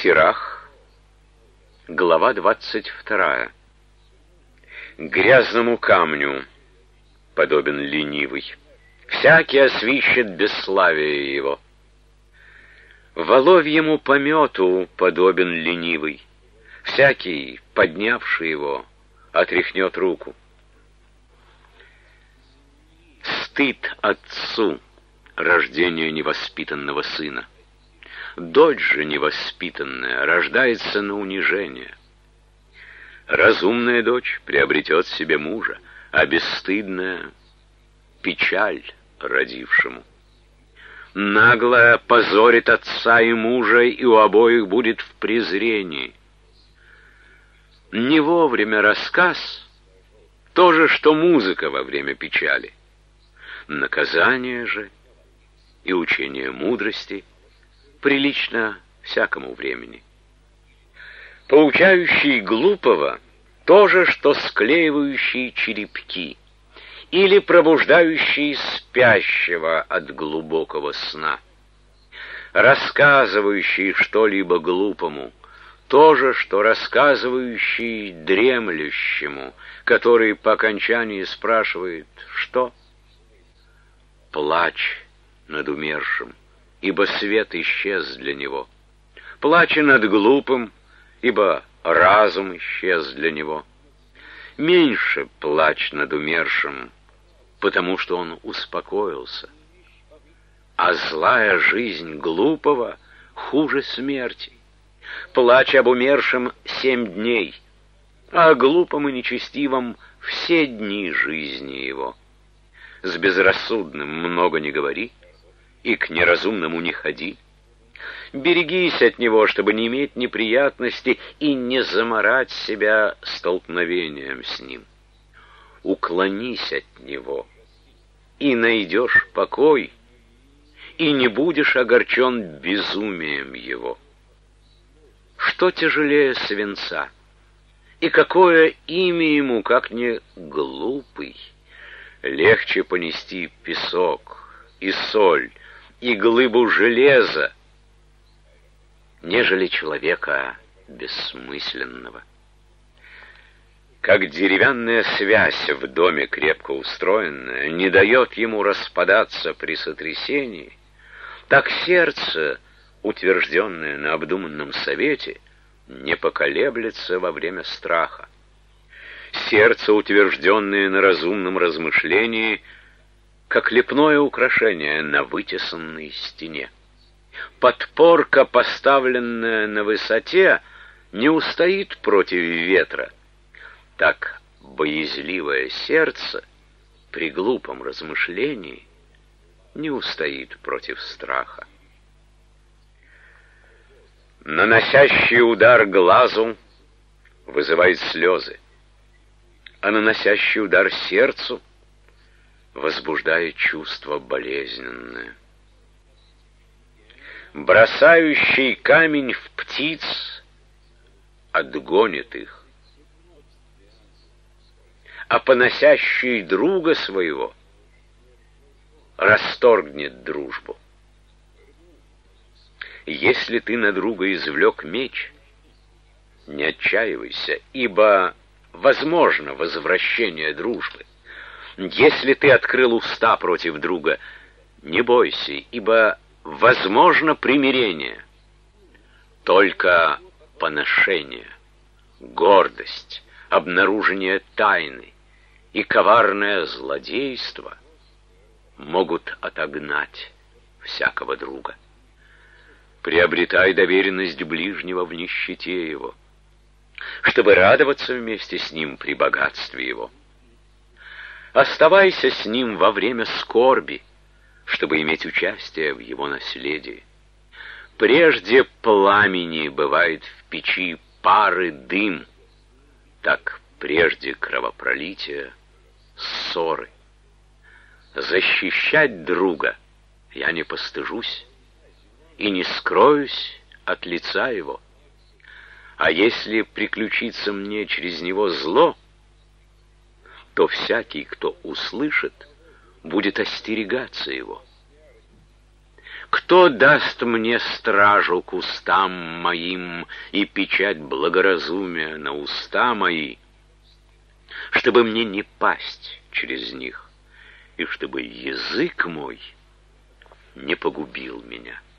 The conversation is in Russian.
Сирах, глава 22. Грязному камню подобен ленивый, всякий освищет бесславие его. Воловьему помету подобен ленивый, всякий, поднявший его, отряхнет руку. Стыд отцу рождение невоспитанного сына. Дочь же невоспитанная рождается на унижение. Разумная дочь приобретет себе мужа, а бесстыдная — печаль родившему. Наглая позорит отца и мужа, и у обоих будет в презрении. Не вовремя рассказ — то же, что музыка во время печали. Наказание же и учение мудрости прилично всякому времени. Поучающий глупого — то же, что склеивающий черепки или пробуждающий спящего от глубокого сна. Рассказывающий что-либо глупому — то же, что рассказывающий дремлющему, который по окончании спрашивает «что?». Плачь над умершим, ибо свет исчез для него. Плачь над глупым, ибо разум исчез для него. Меньше плачь над умершим, потому что он успокоился. А злая жизнь глупого хуже смерти. Плачь об умершем 7 дней, а о глупом и нечестивом все дни жизни его. С безрассудным много не говори, и к неразумному не ходи. Берегись от него, чтобы не иметь неприятности и не замарать себя столкновением с ним. Уклонись от него, и найдешь покой, и не будешь огорчен безумием его. Что тяжелее свинца, и какое имя ему, как не глупый? Легче понести песок и соль, и глыбу железа, нежели человека бессмысленного. Как деревянная связь в доме крепко устроенная не дает ему распадаться при сотрясении, так сердце, утвержденное на обдуманном совете, не поколеблется во время страха. Сердце, утвержденное на разумном размышлении, как лепное украшение на вытесанной стене. Подпорка, поставленная на высоте, не устоит против ветра. Так боязливое сердце при глупом размышлении не устоит против страха. Наносящий удар глазу вызывает слезы, а наносящий удар сердцу возбуждает чувство болезненное. Бросающий камень в птиц отгонит их, а поносящий друга своего расторгнет дружбу. Если ты на друга извлек меч, не отчаивайся, ибо возможно возвращение дружбы. Если ты открыл уста против друга, не бойся, ибо возможно примирение. Только поношение, гордость, обнаружение тайны и коварное злодейство могут отогнать всякого друга. Приобретай доверенность ближнего в нищете его, чтобы радоваться вместе с ним при богатстве его. Оставайся с ним во время скорби, чтобы иметь участие в его наследии. Прежде пламени бывает в печи пары дым, так прежде кровопролития ссоры. Защищать друга я не постыжусь и не скроюсь от лица его. А если приключится мне через него зло, то всякий, кто услышит, будет остерегаться его. Кто даст мне стражу к устам моим и печать благоразумия на уста мои, чтобы мне не пасть через них, и чтобы язык мой не погубил меня?